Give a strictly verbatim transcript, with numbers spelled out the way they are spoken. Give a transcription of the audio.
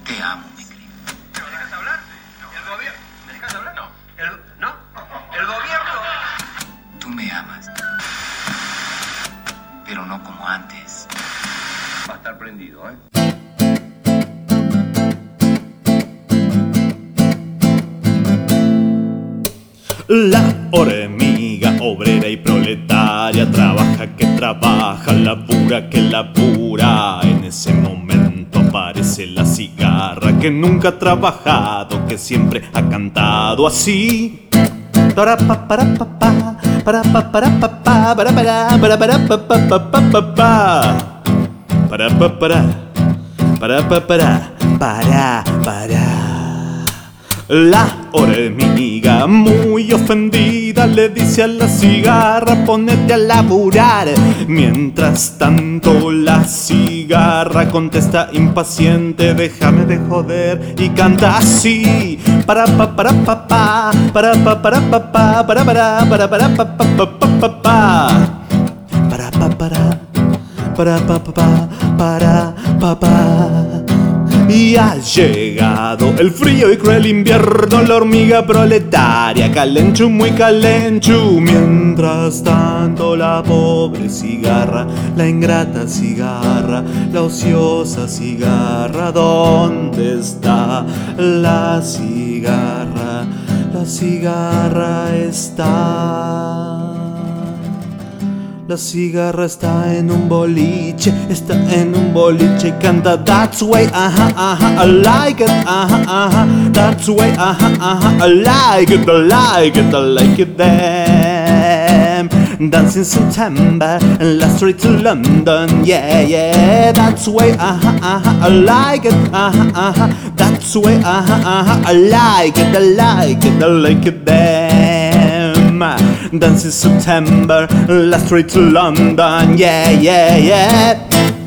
Te amo, mi querido. ¿Me dejas hablar? ¿El gobierno? ¿Me dejas hablar? No. ¿El, no? ¿El gobierno? Tú me amas. Pero no como antes. Va a estar prendido, ¿eh? La hormiga obrera y proletaria trabaja que trabaja, labura que labura. En ese momento aparece la cigarra que nunca ha trabajado, que siempre ha cantado así. Para pa para pa pa para pa para pa pa para para para para pa pa pa pa pa pa para pa para para pa para para para. La hormiga, muy ofendida, le dice a la cigarra: ponete a laburar. Mientras tanto la cigarra contesta impaciente: déjame de joder, y canta así. Para pa para pa pa para pa para pa pa para para para para pa pa pa pa pa para pa para para pa pa pa para pa pa. Y ha llegado el frío y cruel invierno, la hormiga proletaria, calenchu, muy calenchu. Mientras tanto la pobre cigarra, la ingrata cigarra, la ociosa cigarra, ¿dónde está la cigarra? La cigarra está... La cigarra está en un boliche, está en un boliche y canta that's way, ajá, ajá, I like it, ajá, ajá, that's way, ajá, ajá, I like it, I like it, I like it, them dancing September in the streets of London, yeah, yeah, that's way, ajá, ajá, I like it, ajá, ajá, that's way, ajá, ajá, I like it, I like it, I like it, them dancing September, last street to London, yeah, yeah, yeah.